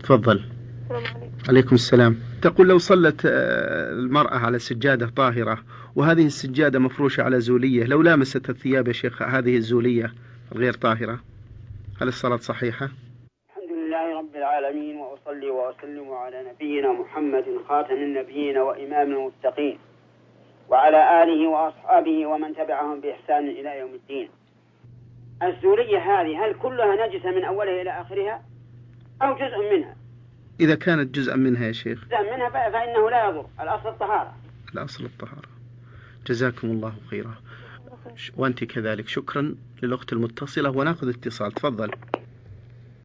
تفضل. السلام عليكم. عليكم السلام. تقول لو صلت المرأة على سجادة طاهرة وهذه السجادة مفروشة على زولية، لو لامست الثياب يا شيخ هذه الزولية الغير طاهرة، هل الصلاة صحيحة؟ الحمد لله رب العالمين، وأصلي وأسلم على نبينا محمد خاتم النبيين وإمام المتقين، وعلى آله وأصحابه ومن تبعهم بإحسان إلى يوم الدين. الزولية هذه هل كلها نجسة من أولها إلى آخرها أو جزء منها؟ إذا كانت جزءا منها يا شيخ، جزء منها فإنه لا يضر، الأصل الطهارة. الأصل الطهارة. جزاكم الله خيرا، وأنت كذلك. شكرا للأخت المتصلة، ونأخذ اتصال. تفضل.